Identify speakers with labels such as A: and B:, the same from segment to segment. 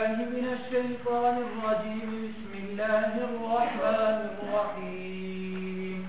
A: بالله من الشيطان الرجيم. بسم الله الرحمن الرحيم.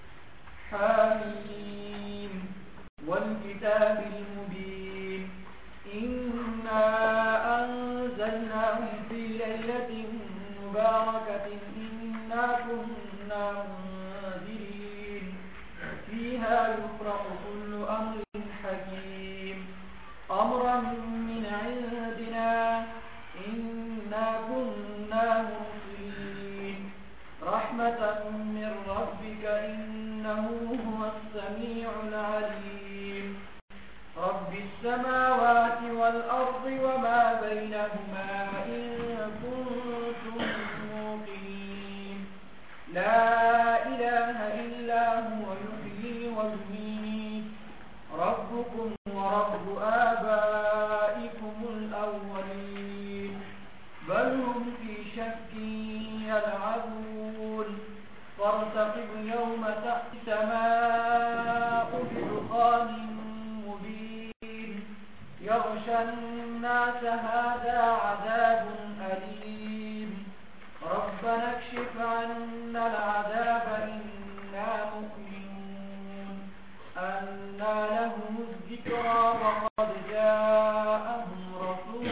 A: حميم والكتاب المبين. إنا أنزلناه في ليلة مباركة إنا كنا منذرين فيها يفرق كل أمر حكيم أمرا من عندنا إنا كنا مرسلين رحمة من ربك إنه هو السميع العليم. رب السماوات والأرض وما بينهما إن كنتم موقنين. لا إله إلا هو يحيي ويميت. ربكم ورب آبائكم الأولين بل هم في شك يلعبون. فارتقب يوم تأتي السماء بدخان مبين يغشى الناس هذا عذاب أليم. ربنا اكشف عنا العذاب إنا مؤمنون. أنى لهم الذكرى وقد جاءهم رسول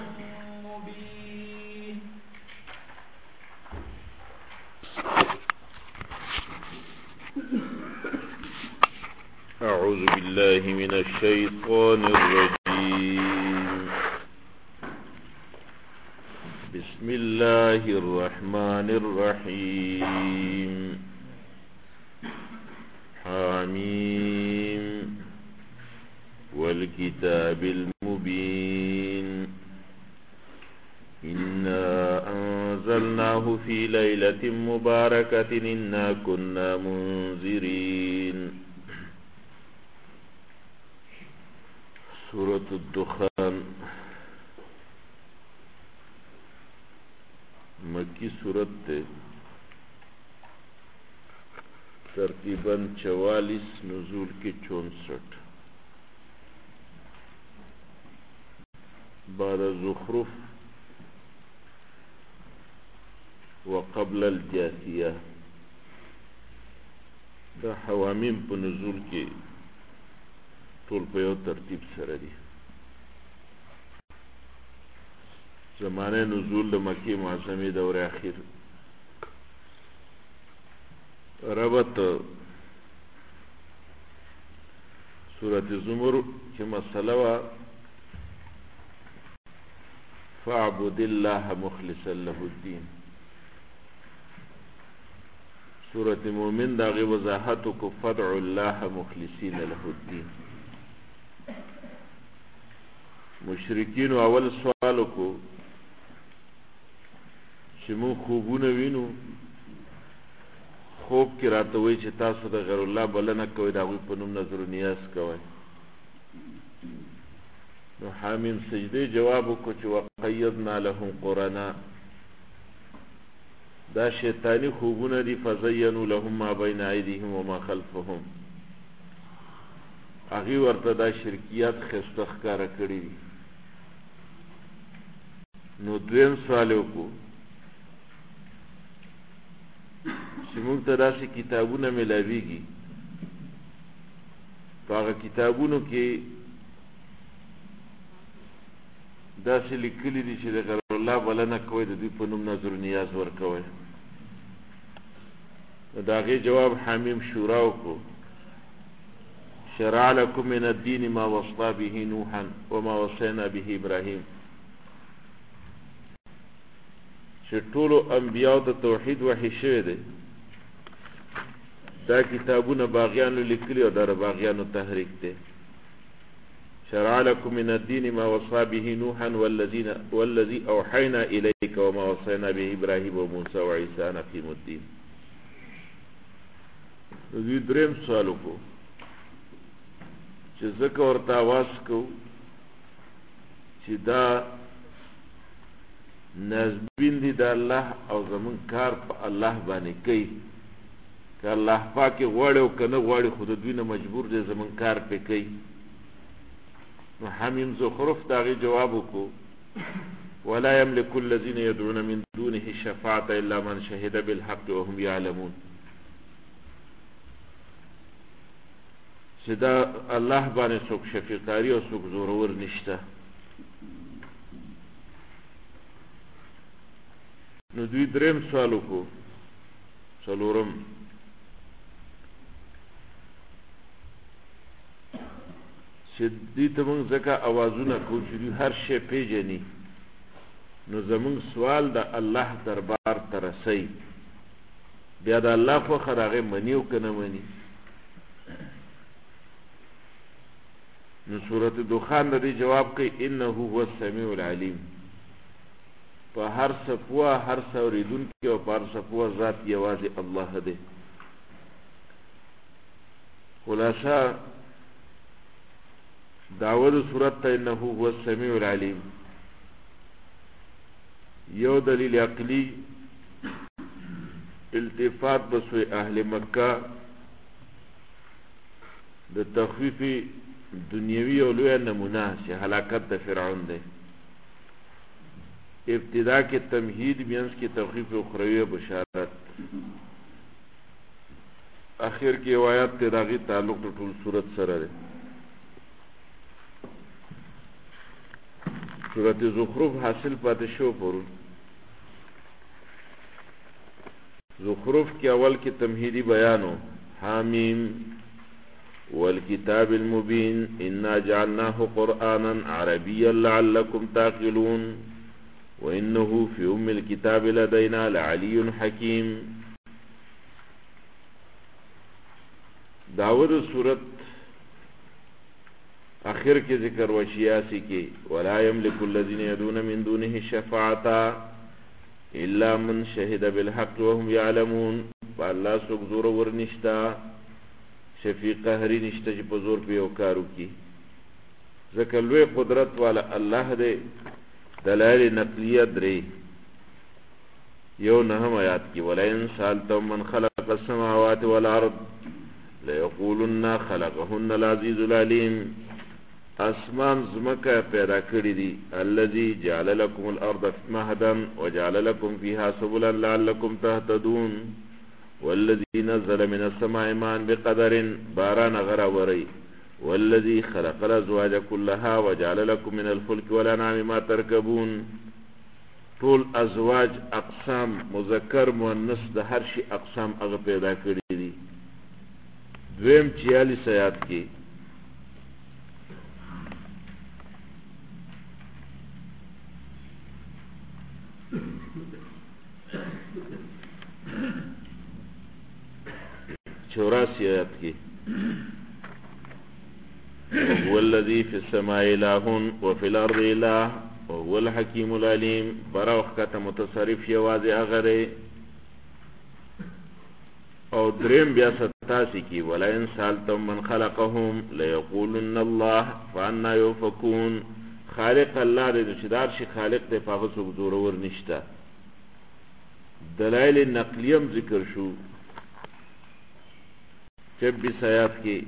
A: مبين.
B: أعوذ بالله من الشيطان الرجيم. بسم الله الرحمن الرحيم. حميم والكتاب المبين. إنا أنزلناه في ليلة مباركة إنا كنا منذرين. سورة الدخان مکی سورت تے ترتیباً 44 نزول کی 64 بعد زخرف وقبل الجاثیہ. دا حوامیم په نزول کې ټول په یو ترتیب سره دي. زمانه نزول د مکی معظمه دور اخیر ربط سورة زمر چې مسله وا فاعبد الله مخلصا له الدين. سورة مومن داغی وضاحتو کو فدع الله مخلصین له الدین. مشرکین اول سوالو کو چې مون خوبونه وینو خوب کې راته وایي چې تاسو د غیر الله بلنه کوئ د هغوی په نوم نظر و نیاز کوئ. نو حامیم سجدې جواب وکړو چې وقیضنا لهم قرنا. دا شیطانی خوبونه دي. فزینوا لهم ما بین ایدیهم وما خلفهم. هغوی ورته دا شرکیات ښایسته ښکاره کړي دي. نو دویم سوال یې وکړو چې موږ ته داسې کتابونه ملاویږي په هغه کتابونو کې داسې لیکلي دي چې د غیر الله بلنه کوئ د دوی په نوم نظر و نیاز ورکوئ. نو د هغې جواب حمیم شورا وکړو. شرع لکم من الدین ما وصى به نوحا وما وصینا به ابراهیم. چې ټولو انبیاو ته توحید وحی شوی دی. دا کتابونه باغیانو لیکلي او دا د باغیانو تحریک دی. شرع لكم من الدين ما وصى به نوحا والذي أوحينا إليك وما وصينا به إبراهيم وموسى وعيسى أن أقيموا الدين. دوی دریم سوال وکړو چې ځکه ورته آواز کوو چې دا نازبین دي د الله او زمون کار په الله باندې کوي. که الله پاک غواړي او که نه غواړي خو د دوی نه مجبور دی زمون کار پې کوي. نو حمیم زخرف د هغې جواب وکړو ولا يملك الذين يدعون من دونه الشفاعة إلا من شهد بالحق وهم يعلمون. چې دا الله باندې څوک شفیقاری او څوک زورور نشته. نو دوی دریم سوال وکړو، څلورم چې دوی ته موږ ځکه اوازونه کوو چې دوی هر شی پیژني، نو زموږ سوال د الله دربار ته رسوي، بیا د الله خوښه د هغې مني او که نه مني. نو سورة دخان د دې جواب کوي انه هو السمیع العلیم، په هر څه پوه، هر څه اورېدونکی او په هر څه پوه ذات یوازې الله دی. خلاصه دعوه د صورت ته انه هو السمیع العلیم یو دلیل عقلی التفات بسوی اهل مکه د تخفیف دنیوی او لوی نمونه چې هلاکت د فرعون دی. ابتدا کې تمهید، مینس کې تخفیف اخروی بشارت، اخر کې روایت ته داغي تعلق د ټول صورت سره دی. سورۃ زخرف حاصل پاتې شو پرون. زخرف کې اول کې تمهیدی بیانو، حامیم والکتاب المبین انا جعلناه قرآنا عربیا لعلکم تعقلون وانه فی ام الكتاب لدینا لعلی حکیم. داود صورت آخر کے ذکر وشیاسی کی ولا یملک الذین یدون من دونه الشفاعة الا من شهد بالحق وهم یعلمون. فالله سوک زور ورنشتا، شفیق قهری نشتا چې په زور په یو کارو کی، ځکه لوی قدرت والا الله دی. دلائل نقلیه درې، یو نهم آیات کی ولئن سألتم من خلق السماوات والارض لیقولن خلقهن العزیز العلیم. اسمان زمکه پیدا کړی دي، الذي جعل لكم الارض مهدا وجعل لكم فيها سبلا لعلكم تهتدون والذي نزل من السماء ماء بقدر، باران غراوري، والذي خلق الازواج كلها وجعل لكم من الفلك والانعام ما تركبون. ټول ازواج اقسام مذکر مؤنث د هر شي اقسام هغه پیدا کړی دي. دویم 46 آیات کې چوراسی آیات کی هو الذی فی السماء الہ وفی الارض الہ وهو الحکیم العلیم. برا وقت متصرف یوازې هغه دی. او دریم بیا 87 کی ولئن سألتم من خلقهم لیقولن الله فانا یؤفکون. خالق الله دی چې دار شي خالق دی، په هغه څوک زورور نشته. دلائل نقلیم ذکر شو 26 آیات کی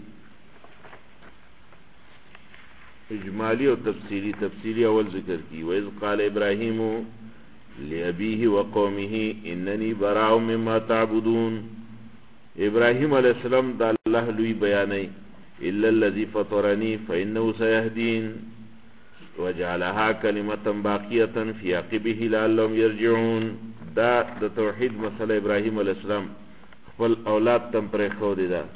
B: اجمالی و تفصیلی. تفصیلی اول ذکر کی وَإِذْ قَالَ إِبْرَاهِيمُ لِأَبِيهِ وَقَوْمِهِ إِنَّنِي بَرَاءٌ مِّمَّا تَعْبُدُونَ. ابراهیم علیہ السلام دا اللہ لوی بیانی إِلَّا الَّذِي فَطَرَنِي فَإِنَّهُ سَيَهْدِينَ وَجَعَلَهَا كَلِمَةً بَاقِيَةً فِي عَقِبِهِ لَعَلَّهُمْ يَرْجِعُونَ. دا د توحید مسئله ابراهیم علیہ السلام خپل اولاد تم پر خو دی. دا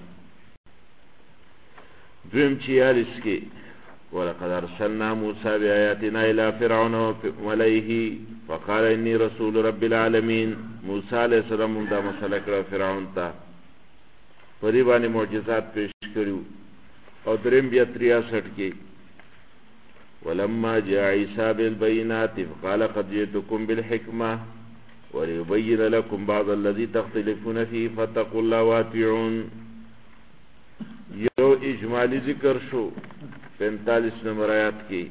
B: دویم 46 کې ولقد ارسلنا موسى بآياتنا الى فرعون وملئه فقال اني رسول رب العالمين. موسی علیہ السلام دا مسئله کړه فرعون ته، په دې باندې معجزات پیش کړو. او دریم بیا 63 کې ولما جاء عيسى بالبينات فقال قد جئتكم بالحكمة وليبين لكم بعض الذي تختلفون فيه فاتقوا الله واتقون. یو اجمالی ذکر شو 45 نمبر آیات کی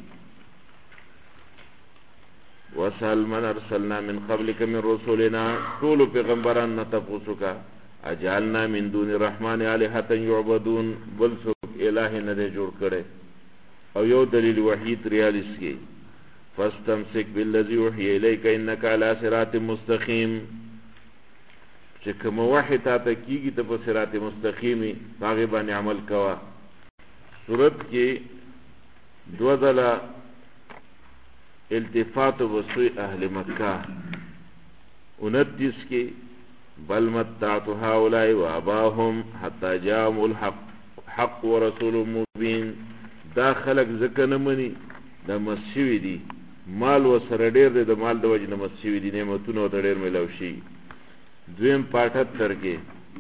B: وَسَأَلْ مَنْ أَرْسَلْنَا مِنْ قَبْلِكَ مِنْ رُسُلِنَا. ټول پیغمبران نه تاسو کا اجعلنا من دون الرحمن آلهة يعبدون. بل څوک الہ نه جوړ کړي. او یو دلیل وحید 43 کی فاستمسك بالذي اوحي اليك انك على صراط مستقيم چې کوم وحی ته کیږي ته په صراط مستقیمي هغه باندې عمل کوا. صورت کې دو ځله التفات وسوء اهل مکه 29 کې بل متعت هؤلاء واباهم حتى جاءهم الحق ورسول مبين. دا خلق ځکه نه مني دا مسیوي دي مال وسره ډیر دی د مال د وجه نه مسیوي دي نعمتونه ورته ډیر میلاو شي. دویم 78 کې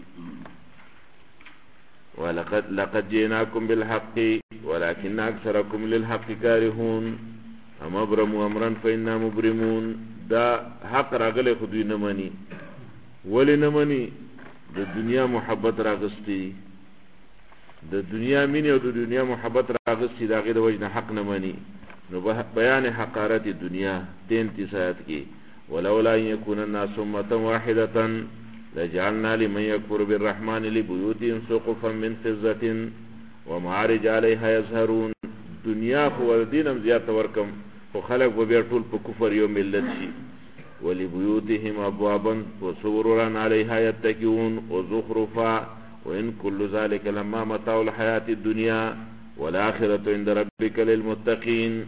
B: لقد جئناكم بالحق ولكن اكثركم للحق كارهون ام ابرموا امرا فإنا مبرمون. دا حق راغله خو دوی نه مني. ولی نه مني؟ د دنیا محبت راغستی د دنیا مینه او د دنیا محبت راغستی دا غیر وجه حق نه مني. نو بیان حقارت دنیا 33 آیات کې ولولا ان يكون الناس امه واحده لجعلنا لمن يكفر بالرحمن لبيوتهم سقفا من فضة ومعارج عليها يظهرون. دنیا خو دینم زیات ورکم خو خلق به بیا ټول په کفر یو ملت شي. ولبيوتهم ابوابا وسررا عليها يتكئون وزخرفا وان كل ذلك لما متاع الحياة الدنيا والآخرة عند ربك للمتقين.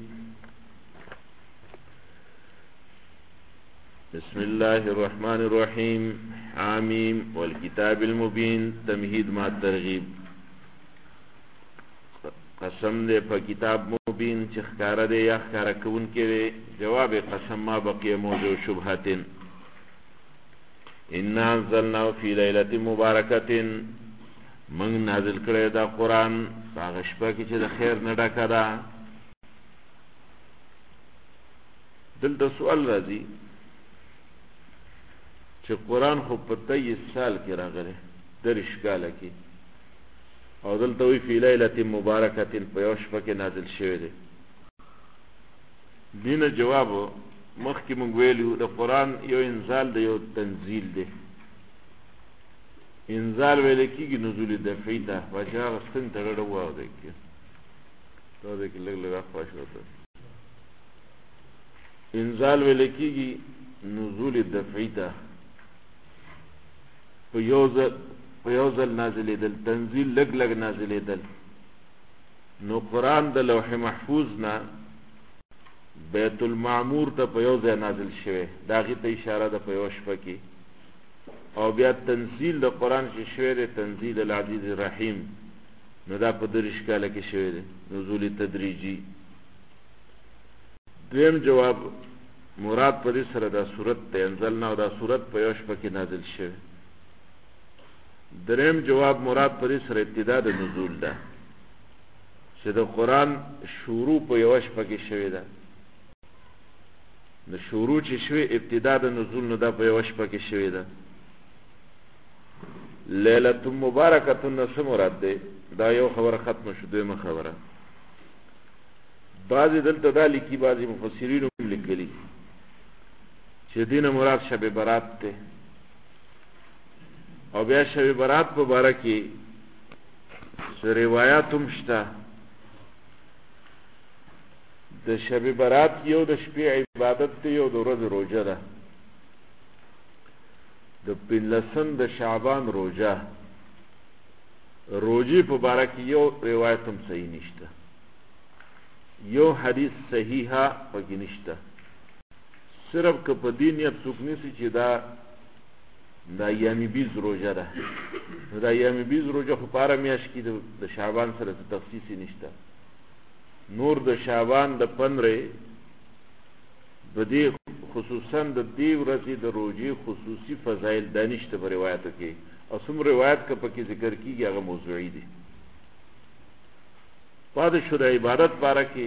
B: بسم الله الرحمن الرحيم. حامیم والکتاب المبین. تمهید ما ترغیب. قسم دے پا کتاب مبین چه خکار دے یا خکار کون کے دے. جواب قسم ما بقی موضوع شبہتن. انا انزلنا فی لیلت مبارکت منگ نازل کرے دا قرآن پاغشپا کی چه دا خیر نڈاکا دا. دل دا سوال رازی چې قرآن خو په 23 سال کې راغلی 30 کاله کې او دلته وی فی لیلة مبارکة په یو شپه کې نازل شوی دی. دینه جواب مخکې مونږ ویلو د قرآن یو انزال دی یو تنزیل دی. انزال ویل کېږي نزول دفعي ته چې هغه ستن ته ډډه واورئ کې دا دی کې لږ لږ اخوا شوته. انزال ویل کېږي نزول دفعي ته په یو ځل نازلېدل. تنزیل لږ لږ نازلېدل. نو قرآن د لوح محفوظ نه بیت المعمور ته په یو ځای نازل شوی دا هغې ته اشاره ده په یو شپه کې. او بیا تنزیل د قرآن چې شوی دی تنزیل العزیز الرحیم نو دا په 30 کاله کې شوی دی نزول تدریجي. دویم جواب مراد په دې سره دا صورت ته انزلنا او دا صورت په یو شپه کې نازل شوی. دریم جواب مراد په دې سره ابتدا د نزول ده چې د قرآن شروع په یو شپه کې شوی ده. د شروع چې شوی ابتدا د نزول نو دا په یو شپه کې شوی ده. لیلۃ مبارکۃ څه مراد ده؟ دا یو خبره ختم شو. دویمه خبره بعضې دلته دا لیکي بعضې مفسرینو هم لیکلي چې دینه مراد شب برات ده. او بیا شب برات په باره کې څه روایات هم شته. د شب برات یو د شپې عبادت دی یو د ورځې روژه ده. د 15 د شعبان روژه روژې په باره کې یو روایت هم صحیح نشته. یو حدیث صحیحه پکې نشته. صرف که په دې نیت څوک نیسي چې دا ایام بیز روژه ده نو دا ایام بیز روژه خو په هره میاشت کې د شعبان سره څه تخصیص نشته. نور د شعبان د 15 د دې خصوصا د دې ورځې د روژې خصوصي فضایل دا نشته په روایتو کې. او څومره روایت که پکې ذکر کېږي هغه موضوعي دي. پاتې شو د عبادت باره کې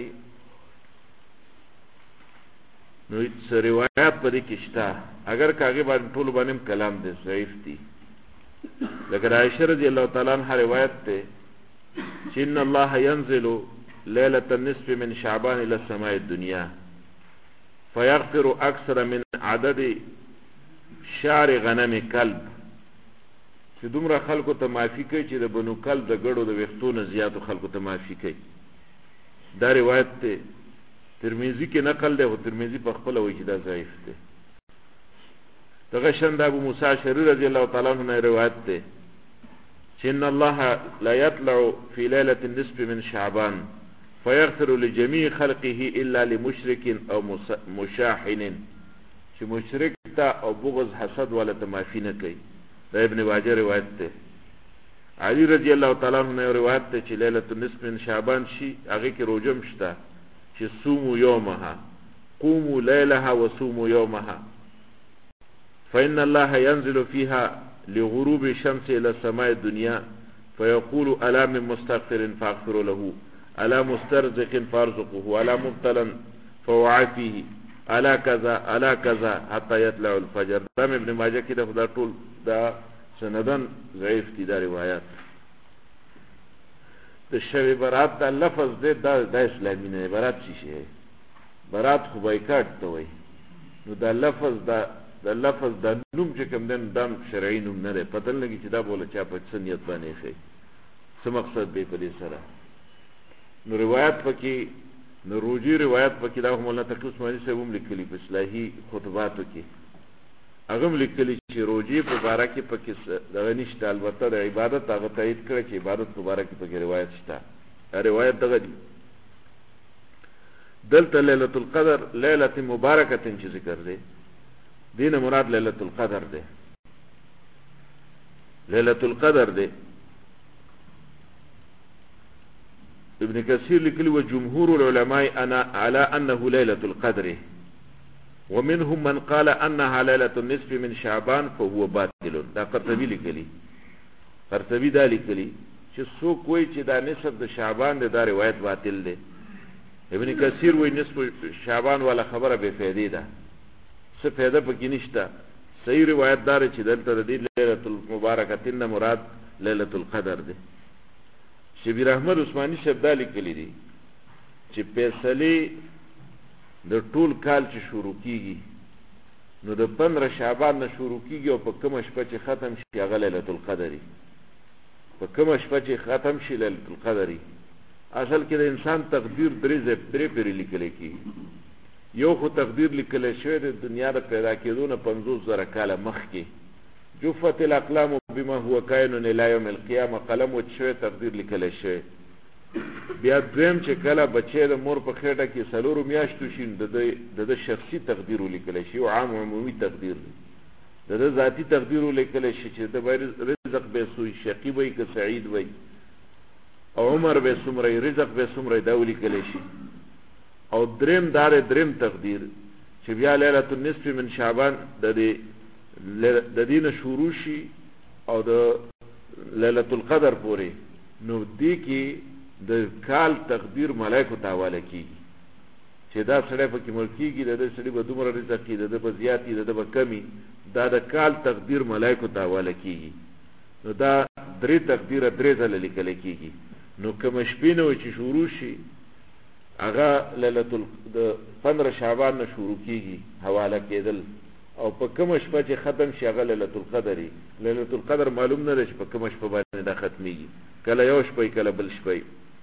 B: نو څه روایت په دې کې شته اگر که هغې باندې ټولو باندې هم کلام دی ضعیف دي. لکه د عایشه رضی الله تعالی عنها روایت دی چې ان الله ينزل ليلة النصف من شعبان الى السماء الدنيا فيغفر اكثر من عدد شعر غنم کلب. چې دومره خلکو ته معافي کوي چې د بنو کلب د ګړو د ویښتو نه زیاتو خلکو ته معافي کوي. دا روایت دی ترمذی کې نقل دی او ترمذی په خپل وجه دا ضعیف دی. دغه شند ابو موسی اشعری رضی الله تعالی عنہ روایت ده چې ان الله لا يطلع في ليله النصف من شعبان فيغفر لجميع خلقه الا لمشرك او مشاحن، چې مشرک ته او بغض حسد ولا تمافي نه کوي. دا ابن ماجه روایت ده. علی رضی الله تعالی عنہ روایت ده چې ليله النصف من شعبان شي هغه کې روزه مشته چې صوموا يومها قوموا ليلها وصوموا يومها فإن الله ينزل فيها لغروب الشمس إلى السماء الدنيا فيقول ألا من مستغفر فاغفر له، ألا مسترزق فارزقه، ألا مبتلا فوعافيه، ألا كذا ألا كذا حتى يطلع الفجر. دام ابن ماجه كده خدا طول دا سندن ضعیف دي دا روایات. دا شب برات دا لفظ ده دا اسلامی نه. برات چی شه؟ برات خو بایکاټ ته وای. نو دا لفظ دا نوم چې کوم دن دام شرعي نوم نه دی. پته نه لګي چې دا بوله چا په څه نیت باندې ښي، څه مقصد دی په دې سره. نو روایت پکې نو روجي روایت پکې دا مولانا تقی عثماني صاحب هم لیکلي په اصلاحي خطباتو کې. هغه هم لیکلي چې روجي په باره کې پکې دغه نشته. البته د عبادت هغه تایید کړی چې عبادت په باره کې پکې روایت شته. روایت دغه دی. دلته ليله القدر ليله مبارکه چې ذکر دی، دین مراد ليله القدر ده. ليله القدر ده ابن كثير لكل وجمهور العلماء أنا على أنه ليلة القدر، ومنهم من قال أنها ليلة النصف من شعبان فهو باطل. دا قرطبي لكلي، قرطبي دا لكلي چې څوک وایي چې دا نصف د شعبان ده دا روایت باطل ده. ابن كثير وایي نصف شعبان ولا خبره به فائدې ده، څه فائدہ پکې نشته. صحیح روایت دار چې دلته د دې ليله المبارکه نه مراد ليله القدر ده. شبیر احمد عثماني صاحب دا لیکلی دي چې فیصله د ټول کال چې شروع کیږي نو د 15 شعبان نه شروع کیږي او په کومه شپه چې ختم شي هغه ليله القدر. په کومه شپه چې ختم شي ليله القدر. اصل کې د انسان تقدیر درې پیری لیکل کیږي. یو خو تقدیر لیکل شوی د دنیا د پیدا کېدو نه 50,000 کاله مخکې، جفت الاقلام بما هو کائن الى یوم القیامه، قلم وچوي تقدیر لیکل شوی. بیا دویم چې کله بچی د مور په خېټه کې 4 میاشتو شي د شخصي تقدیر لیکل شي او عام عمومي تقدیر د ذاتی تقدیر لیکل شي چې د رزق به سوی شقی وي که سعید وي او عمر به سمره رزق به سمره دا لیکل شي. او دریم تقدیر چې بیا ليله النصف من شعبان د دین شروع شي او د ليله القدر پورې، نو دې کې د کال تقدیر ملائکه ته حواله کیږي چې دا سړی په کې مړ کیږي، د سړي به دومره رزق کیږي، د به زیاتی د به کمی، دا د کال تقدیر ملائکه ته حواله کیږي. نو دا درې تقدیر درې ځله لیکل کیږي. نو کوم شپې نو چې شروع شي هغه ليله د 15 شعبان نه شروع کیږي حواله کېدل، او په کوم شپه چې ختم شي هغه ليله القدر. ليله القدر معلوم نه ده چې په کوم شپه باندې دا ختميږي، کله یو شپه کله بل شپه.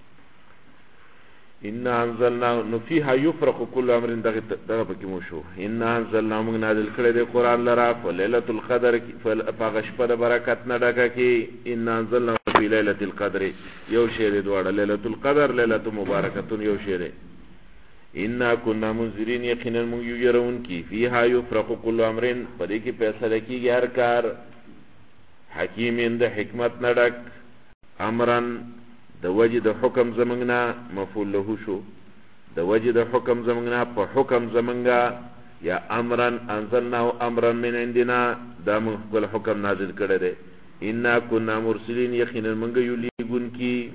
B: ان انزلنا نو فيها يفرق كل امر دغه پکې مو شو. ان انزلنا موږ نازل کړی دی قران لرا په ليله القدر په شپه د برکت نه ډکه کې. ان انزلنا في ليله القدر یو شی دی دواړه، ليله القدر ليله مبارکه یو شی دی. ان كنا منذرين یقینا موږ یو يرون کی فيها يفرق كل امر پدې کې فیصله کیږي هر کار، حکیم د حکمت نه ډک، امرن د وجه د حکم زمنګنا مفعول له شو، د وجه د حکم زمنګنا په حکم زمنګا، یا امرن انزلناه امرا من عندنا دا موږ خپل حکم نازل کړی دی. ان كنا مرسلين یقینا موږ یو لیګون کی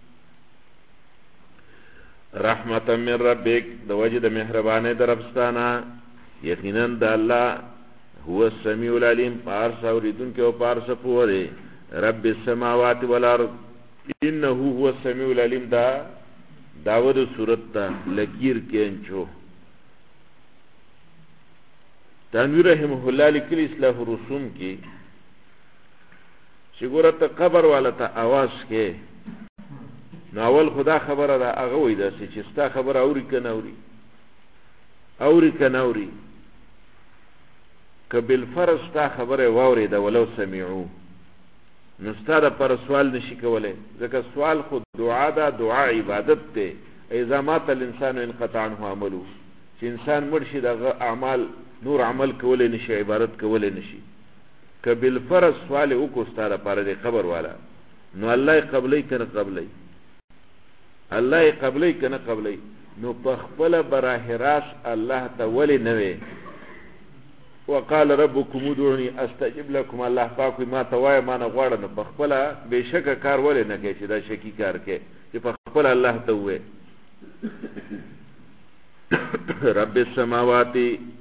B: رحمت من ربک د وجه د مهربانه دربستانه، یقینا د الله هو السمیع العلیم پارس اوریدونکو او پارس پوره. رب السماوات والارض انه هو السمیع العلیم دا داود سورت تا لکیر کینچو. تنویر رحمه الله لیکلی اصلاح رسوم کی چې ګوره ته قبر والا ته आवाज کې نو اول خدا خبره ده هغه وای دا چې ستا خبره اوري کنه اوري، اوری که نوری که بالفرض تا خبره واوری ده ولو سمعو نو ستا د پر سوال نشي کولی ځکه سوال خو دعا ده دعا عبادت ده اذا مات الانسان انقطع عنه عملو چې انسان مړ شي دغه اعمال نور عمل کولی نشي عبادت کولی نشي که بالفرض سوال وکړو ستا دپاره د قبر والا نو الله یې قبلی که نه قبلی الله یې قبلی که نه قبلی نو په خپله براه راست الله ته ولې نه وی وقال ربكم ادعوني استجب لكم الله پاک ما ته وای ما نه غواړه نو په خپله بېشکه کار ولې نه کوي چې دا شکی کار کوي چې په خپله الله ته ووایي رب السماوات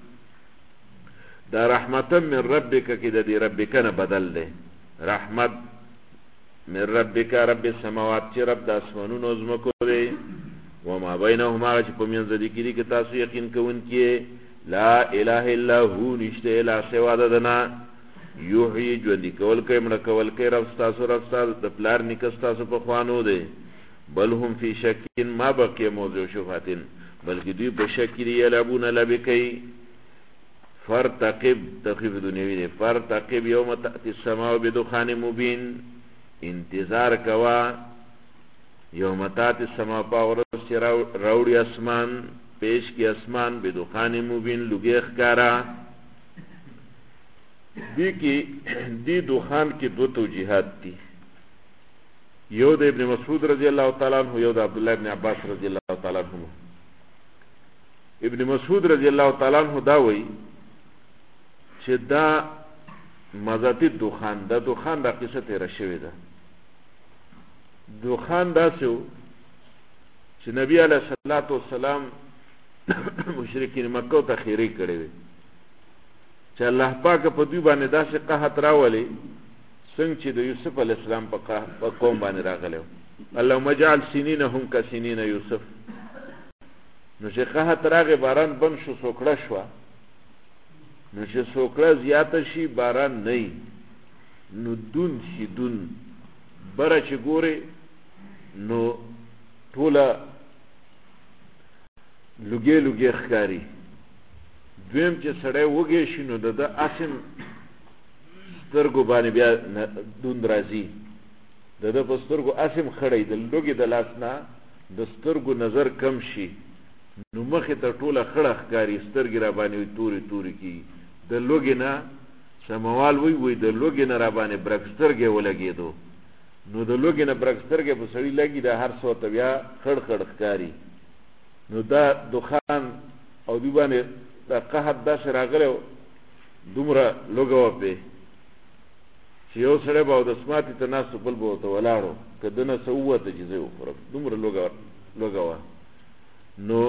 B: دا رحمتا من ربک کې د دې ربک نه بدل دی رحمت من ربک رب السماوات چې رب د اسمانونو ځمکو دی وما بینهما چې په منځ دې کې دي که تاسو یقین کوونکي لا اله الا هو نشته اله سوا ددنا یحیی ژوندي کول کوي مړه کول کوي رب ستاسو د پلار نیکه ستاسو په خوانو دی بل هم فی شکین ما بقی موضوع شبهتین بلکې دوی په شک کې یلعبون لعبې کوي فرتقب تخفیف دنیوي دی فرتقب یوم تأتی السماء بدخان مبین انتظار کوا یوم تأتی السماء په ورځ چې راوړي اسمان پیش کی اسمان بدخان مبین لگی اخکارا دی دخان کی دو توجیحات تی یو د ابن مسعود رضی اللہ تعالیٰ عنہ یو د عبداللہ ابن عباس رضی اللہ تعالیٰ عنہ ابن مسعود رضی اللہ تعالیٰ عنہ دا وی چې دا مذاتی دخان دا قصه تیره شوی ده دخان دا سو چې نبی علیہ الصلوۃ والسلام مشرکین مکه ته خیری کړی وي چې الله پاک په دوی باندې داسې قحط راولي څنګه چې د یوسف علی السلام په قوم باندې راغلی اللهم اجعل سنینهم کسنین یوسف نو چې قحط راغی باران بند شو سوکړه شوه نو چې سوکړه زیاته شي باران نه نو دون شي دون بره چې ګورې نو ټوله لګي لګي ښکاری دویم چې سړی وږی شي نو د اسم سترګو باندې بیا دوند راځي د په سترګو اسم خړی د لوګي د لاس نه د سترګو نظر کم شي نو مخې ته ټوله خړه ښکاری سترګې را باندې توري توري کی د لوګي نه سموال وی د لوګي نه را باندې برک سترګې ولګېدو نو د لوګي نه برک سترګې په سړی لګي د هر څو ته بیا خړ خړ ښکاری نو دا دخان او دی باندې دا قحط داسې راغلی دومره لوږه وه پې چې یو سړی به اودسماتي ته ناست بل به ورته ولاړو که ده نه څه ووته چې زه یې وخورم دومره لوږه وه نو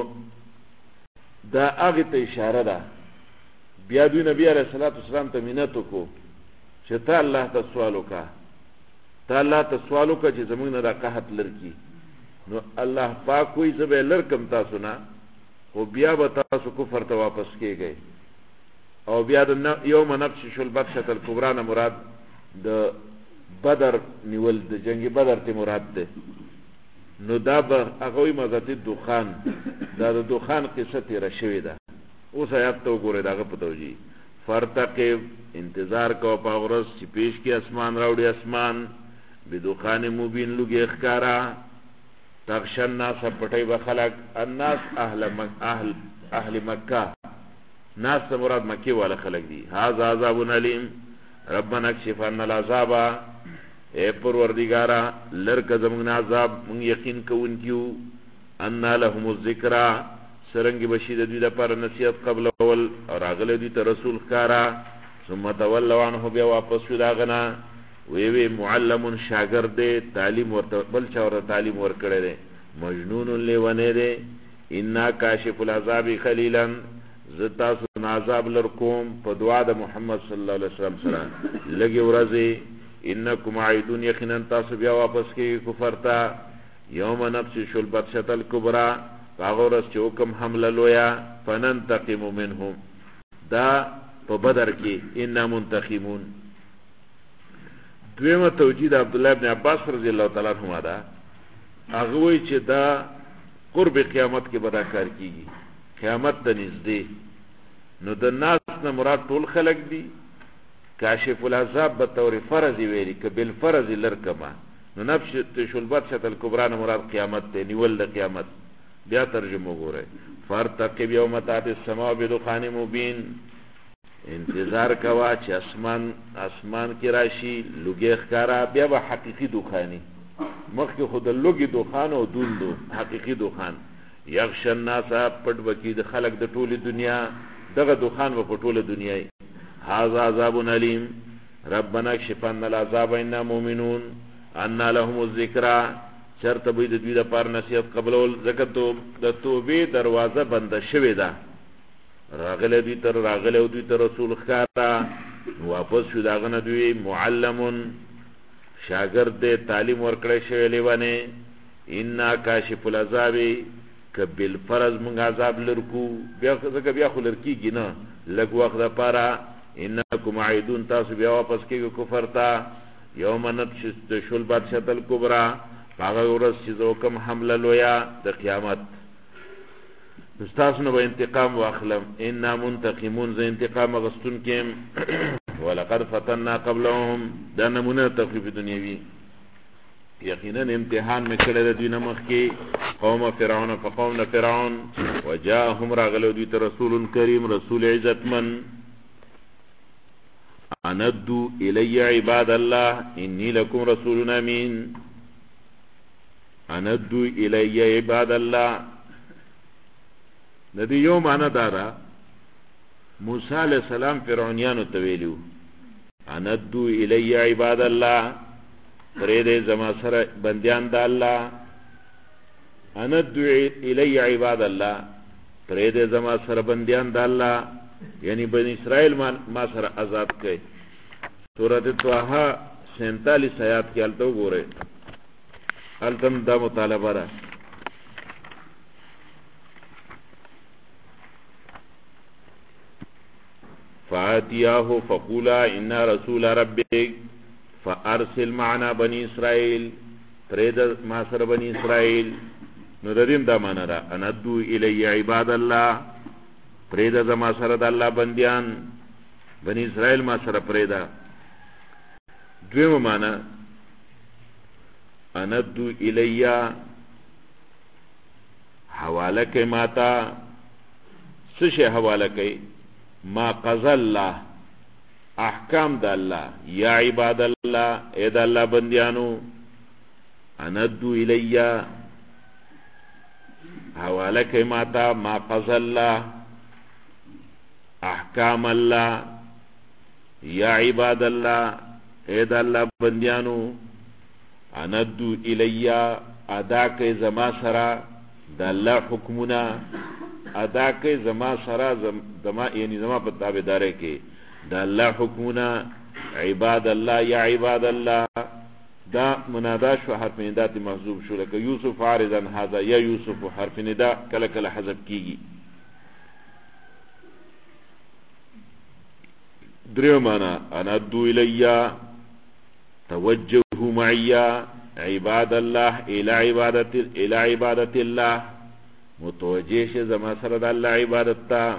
B: دا هغې ته اشاره ده بیا دوی نبي علیه صلات وسلام ته منت وکړو چې ته الله ته سوال وکړه ته الله ته سوال وکړه چې زموږ نه دا قحط لر کړي نو الله پاک کوئی زبه لرکم تاسو نه خو بیا به تاسو کفر ته واپس کیږئ او بیا د یوم نبطش البطشة الکبرى نه مراد د بدر نیول د جنگ بدر ته مراد ده نو دا به هغوی مذاتی دخان دا د دخان قصه تیره شوې ده اوس آیات ته وګورئ د هغه په توجیه فرتقب انتظار کوه په هغه ورځ چې پیش کې اسمان راوړي اسمان بدخان مبین لوګي ښکارا تغش الناس پټي بخلق الناس اهل مکه ناس مراد مکی والا خلق دي هاذا عذاب علیم ربنا اکشف عنا العذاب اے پروردگارا لرک زمون عذاب من یقین کوونکیو ان لهم الذکر سرنګ بشید دوی د پر نصیحت قبل اول اور اغله دوی ته رسول خارا ثم تولوا عنه بیا واپس شو داغنا وی معلم شاگرد دے تعلیم ورته بل چا ورته تعلیم ورکړی دی مجنون لیونه دی انا کاشف العذاب خلیلا زتا سن عذاب لرکوم په دعا د محمد صلی الله علیه وسلم سره لګي ورځي انکم عیدون یقینا تاسو بیا واپس کی کفر ته یوم نبطش البطشة الکبرى هغه ورځ چې حکم حمله لویا فننتقم منهم دا په بدر کې انا منتقمون دویمه توجیه د عبدالله ابن عباس رضی الله تعالی عنهما ده هغه وایي چې دا قرب قیامت کې به دا کار کیږي قیامت ته نږدې. نو د ناس نه مراد ټول خلق دي. کاشف العذاب به طور فرض ویلي که بالفرض لرکما، نو نفس البطشة الکبرى نه مراد قیامت دی، نیول د قیامت. بیا ترجمه ګورئ، فارتقب یوم تأتی السماء بدخان مبین، انتظار کوا چې اسمان کې راشي لوګي ښکارا، بیا به حقیقي دخانی. مخکې خو د لوګي دخان او دوندو حقیقي دخان. یغش الناس پټ بکی د خلق د ټوله دنیا، دغه دخان په ټوله دنیا. هذا عذاب علیم ربنا اکشف عنا العذاب انا مؤمنون ان لهم الذکرى. شرط به د دوی د پار نصیحت قبلول، ځکه د توبې دروازه بنده شوې ده. راغله دوی تر رسول ښکارا، واپس شو داغه نه دوی معلمون شاگرد دې تعلیم ورکړی شوی لیوانه. انا کاشف العذاب کبل فرض مونږ عذاب لرکو، بیا ځکه بیا خو لرکیږي نه لږ وخت لپاره. انکم عیدون تاسو بیا واپس کېږئ کفر ته. یوم نبطش البطشة الکبرى هغه ورځ چې زه وکم حمله لویه د قیامت، تاسو نه به انتقام واخلم. انا منتقمون، زه انتقام اخیستون کیم. ولقد فتنا قبلهم، دا نمونه تخفیف دنیوي. یقینا امتحان می کړی د دوی نه مخکې قوم فرعون، فقوم فرعون وجاءهم راغلو دوی ته رسول کریم، رسول عزتمن. اندو الی عباد الله انی لکم رسول امین. اندو الی عباد الله د دې یو معنی دارا موسی علیہ السلام فرعونیانو ته ویلو اندو الی عباد الله، پرې دې زما سره بندیان د الله. اندو الی عباد الله، پرې دې زما سره بندیان د الله، یعنی بنی اسرائیل ما سره آزاد کړي. سورۃ طه 47 آیات کې الته وګورئ، التم دا مطالبه را. فاتیاه فقولا ان رسول ربک فارسل معنا بنی اسرائیل، پرید ما سره بنی اسرائیل. نو دیم دا معنا را اندو الی عباد الله، پرید ما سره د الله بندیان بنی اسرائیل ما سره پریدا. دویمه معنا اندو الیا حواله کوي ماتا، څه شی حواله کوي؟ ما قضى الله، احکام د الله. یا عباد الله، اے د الله بندیانو. اندو الیا حواله کوي ماتا ما قضى الله، احکام الله. یا عباد الله، اے د الله بندیانو. اندو الیا ادا کوي زما سره د الله حکمونه، ادا کوي زما سره زما یعنی زما په تابعداري کې د الله حکمونه. عباد الله یا عباد الله، دا منادا شو، حرف ندات محذوف شو. لکه یوسف عارضا هذا یا یوسف، حرف ندا کله کله حذف کیږي. دریو معنا اندو الیا توجهوا معي عباد الله الى عبادت الله، متوجه شه زما سره د الله عبادت ته.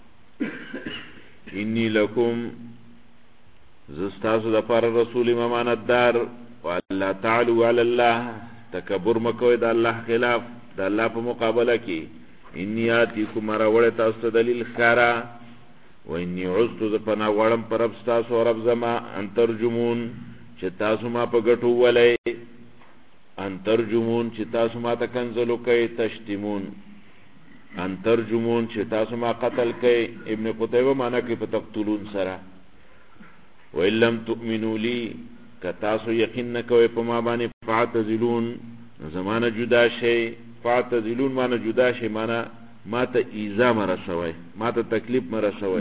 B: انی لکم زستاسو د پر رسول امانتدار. والله تعالوا علی الله، تکبر مکوئ د الله خلاف، د الله په مقابله کې. انی آتیکم راوړی تاسو ته دلیل ښکارا. و انی عزت ز پناه غواړم پر رب ستاسو او رب زما ان ترجمون، چې تاسو ما په ګټو ولئ. ان ترجمون چې تاسو ما ته کنځلو کوي. تشتمون ان ترجمون چې تاسو ما قتل کوي. ابن قتیبه معنا کوي په تقتلون سره. و ان لم تؤمنوا لي، که تاسو یقین نه کوئ په ما باندې. فاعتزلون زمانه جدا شي. فاعتزلون معنا جدا شي، معنا ما ته ایذا مرسوي، ما ته تکلیف مرسوي.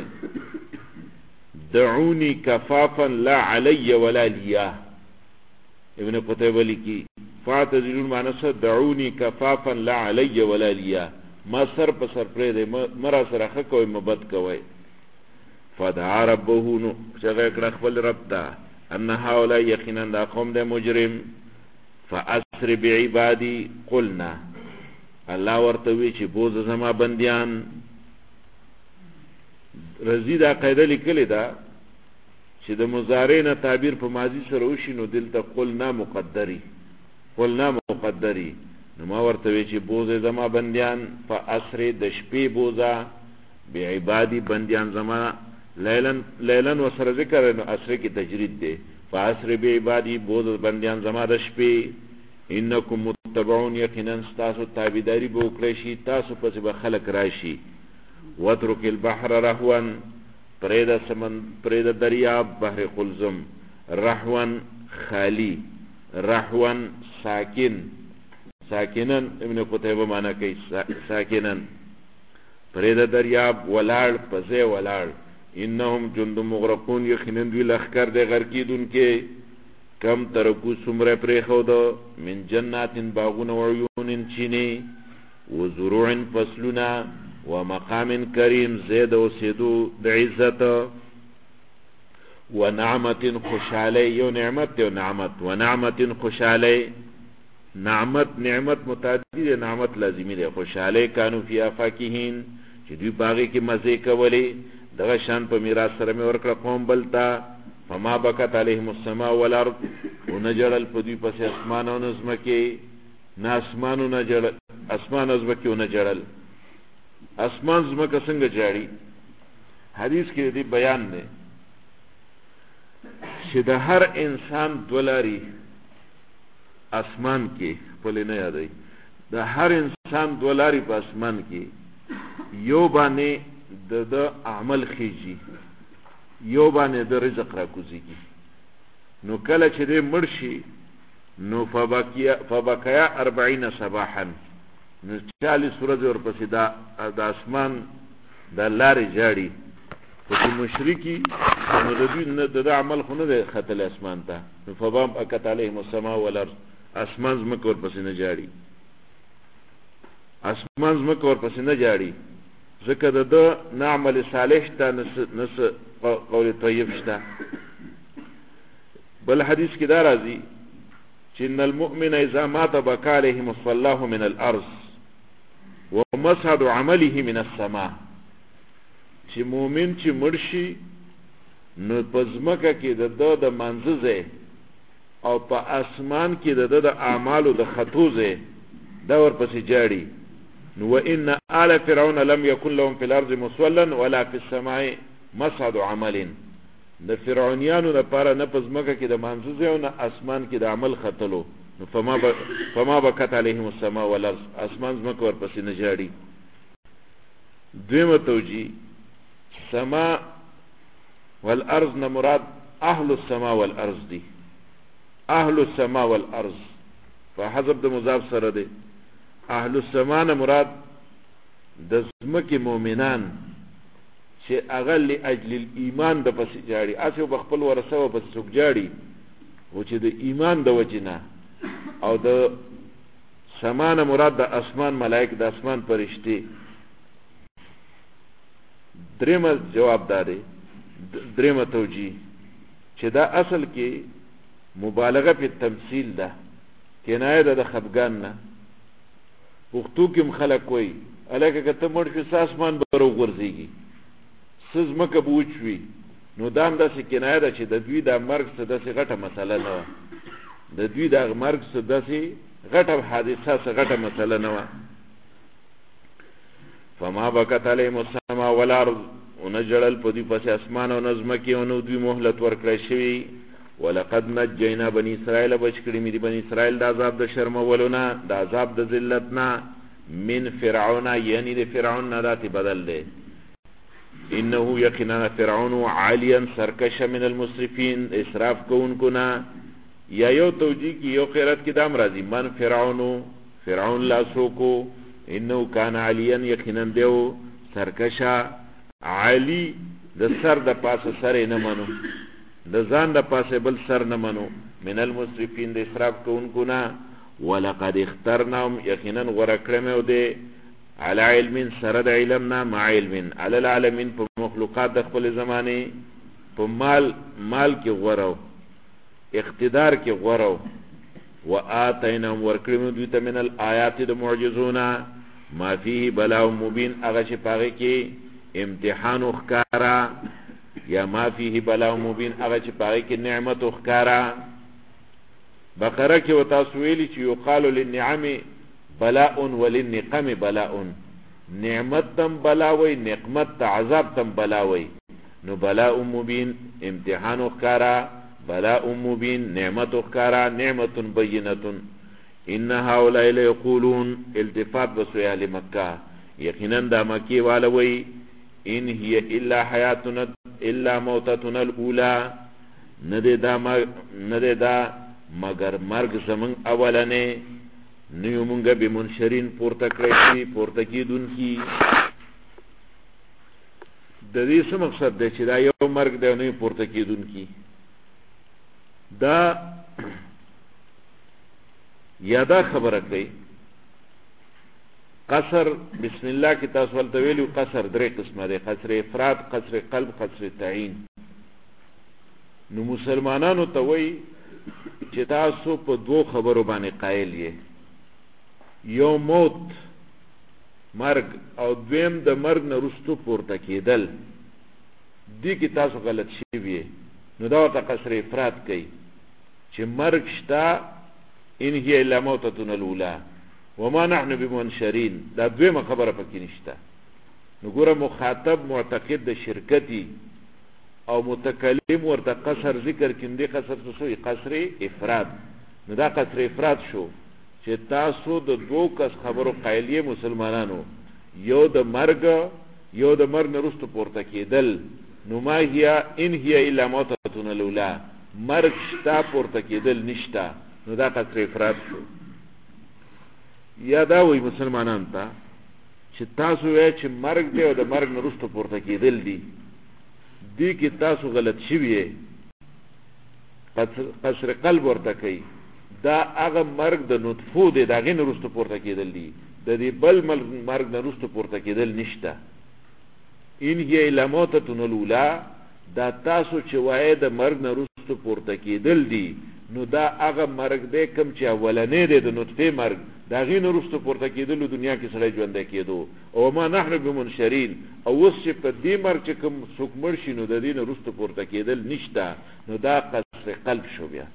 B: دعوني كفافا لا علي ولا ليا. ابن قتيبه لیکي فاعتزلون معنا دعوني كفافا لا علي ولا ليا، ما سر په سر پرې دې مرا سره خ کوي مبد کوي. فدعا ربه، نو څنګه کړه خپل رب ته ان هؤلاء یقینا دا قوم د مجرم. فاسر بعبادي قلنا، الله ورته وی چې بوز زما بنديان رضی دا قاعده لیکلې ده چې د مضارع نه تعبیر په ماضی سره وشي نو دلته قلنا مقدری نو ما ورته وی چې بوزه زما بندیان په اسر د شپې بوزا بعبادی بندیان زما لیلن و سره ذکر نو اسر کی تجرید ده فاسر بعبادی بوزه بندیان زما د شپې انکم متبعون یقینا تاسو تابعداري به وکړئ شي تاسو پس به خلق راشي وترک البحر رهوا پرید دریاب بحر قلزم رهوا خالی رهوا ساکنن ابن قتیبه معنی کوي ساکنن پرید دریاب ولاړ پسې ولاړ انهم جند مغرقون یقینا دوی لخر د غرقیدون کې کم ترکو سمره پرې خو دو من جناتن باغون و عیون چینی و زروع فصلنا و مقام کریم زید و سیدو بعزت و نعمت خوشحالی یو نعمت یو نعمت و نعمت خوشحالی نعمت متعدد نعمت لازمی ده خوشحالی کانو فی آفاکیهین چی دوی باغی کی مزے کولی دغه شان په میراث سره مې ورکړه قوم بلتا فما بکت علیهم السماء والارض ونجړل په دوی پسې اسمان او نظمکه نه اسمان او نجړل اسمان او نظمکه او نجړل اسمان زمکه څنګه جاړي حدیث کې دې بیان دی چې د هر انسان دولاري اسمان کې پلي نه یادای د هر انسان دولاري په اسمان کې یو باندې د عمل خيږي یو باندې د رزق را کوزيږي نو کله چې دې مرشي نو فبقیا 40 صباحا نو 40 ورځې ورپسې د اسمان د لارې جاړي چې مشرکی نو د دې د عمل خو نه خطل اسمان ته نو فبقت عليهم السماء والارض اسمان زمکه ورپسې نه جاړي اسمان زمکه ورپسې نه جاړي ځکه د نعمل صالح ته نس قول طیب شته بل حدیث کې دا راځي چې ان المؤمن اذا مات بكى عليه مصلاه من الارض ومصعد عمله من السماء چې مؤمن چې مرشي نو پزمکه کې د منځزه او په اسمان کې د اعمالو د خطوزه دا ورپسې جاړي نو وان آل فرعون لم يكن لهم في الارض مصولا ولا في السماء مصعد عمل د فرعونیانو لپاره نه پزمکه کې د منځزه او نه اسمان کې د عمل خطلو نو فما بکت عليهم السماء والارض اسمان زمکه ورپسې نه جاړي دویمه توجیه سما والارض نه مراد اهل السماء والارض دي اهل السماء والارض فحسب د مضاف سره دي اهل السماء نه مراد د زمکه مؤمنان چې اغل لاجل الايمان د پس جاړي اسو بخپل ورثه و پس څوک جاړي او چې د ایمان د وجنه او د سمان مراد د اسمان ملائک د اسمان فرشتي درېمه جواب داري درېمه توجیه چې دا اصل کې مبالغه په تمثيل ده کنایه ده د خفګان نه پښتو کې مخلق کوي الکه کته مړ شو اسمان برو ورځيږي سز مکه بوچوي نو دام داسې کنایه ده چې د دوی د مرګ څخه داسې غټه مسله نه و د دوی د مرګ څخه داسې غټه حادثه څخه غټه مسله نه و فما بکت علیهم السماء والارض ونجړل په دې پسې اسمان او نظمکه او نو دوی مهلت ورکړی شوی ولقد نجینا بني اسرائیل بچکړي مې دي بني اسرائیل د عذاب د شرمولونه د عذاب د ذلتنا من فرعون یعنی د فرعون نه راته بدل دی انه یقینا فرعون عالیا سرکش من المسرفين اسراف کوونکو نه یا یو توجیه کی یو قرات کې دام راځي من فرعون لا سوکو انه کان عالیا یقینا دیو سرکشا عالی د سر د پاسه سر نه منو د ځان د پاسه بل سر نه منو من المسرفين د اسراف کوونکو نه ولقد اخترناهم یقینا ورکرمه او دی على علم سرد علمنا مع علم على العالمين په مخلوقات د خپل زمانه په مال کې غورو اقتدار کې غورو واتینهم ورکرمه دوی ته من الآیات د معجزونا ما فيه بلاء مبین هغه چې پاره کې امتحان اخکارا یا ما فيه بلاء مبین هغه چې پاره کې نعمت اخکارا. بقره کې وتاسو ویلي چې یقال للنعم بلاء وللنقم بلاء، نعمت تم بلاوي نقمت عذاب تم بلاوي. نو بلاء مبین امتحان اخکارا، بلاء مبین نعمت اخکارا، نعمت بینة. ان هؤلاء ليقولون التفات بسو اهل مکه، یقینا دا مکی والوی ان هي الا حیاتنا الا موتتنا الاولى، نده دا مگر مرگ زمن اولنه، نیو منگا بمنشرین پورتا کریشی پورتا کی دون کی. دا دی سو مقصد ده چه دا یو مرگ ده نیو پورتا کی دون کی. دا یادا خبره کئی قصر بسم الله کی تاسو ولته ویلو قصر درې قسمه ده، قصر افراد، قصر قلب، قصر تعین. نو مسلمانانو ته وی چې تاسو په دوه خبرو باندې قائل یې، یو موت مرگ او دویم د مرگ نه رستو پورته کېدل، دی کی تاسو غلط شوی. نو دا ورته قصر افراد کوي چې مرگ شتا ان هي الا موتتنا الاولى وما نحن بمنشرین، دا دویمه خبره پکې نشته. نو ګوره مخاطب معتقد د شرکتی او متکلم ورته قصر ذکر کیندي، قصر څه قصر افراد. نو دا قصر افراد شو چې تاسو د دوه کس خبرو قایلیه مسلمانانو، یو د مرګ نه رستو پورته کېدل. نو ما هي ان هي الا موتتنا الاولى، مرګ شتا پورته کېدل نشتا. نو دا قصر افراد شو. یا دا وی مسلمانان ته چې تاسو وای چې مرګ دی او د مرګ نه رستو پورته کېدل دي، دی کی تاسو غلط شوی. قصر قلب ورته کوي دا هغه مرګ د نطفو دی، دا غي نه رستو پورته کېدل دي، د دې بل مرګ نه رستو پورته کېدل نشته. ان هي الا موتتنا الاولى، دا تاسو چې وای د مرګ نه رستو پورته کېدل دي، نو دا هغه مرګ دی کوم چې اولنې دی د نطفه مرګ، دا غي نه رستو پورته کېدل دنیا کې سړی ژوند کېدو. او ما نحن بمنشرین، او اوس چې په دې مرګ چې کوم څوک مړ شي نو د دې نه رستو پورته کېدل نشته. نو دا قصر قلب شو. بیا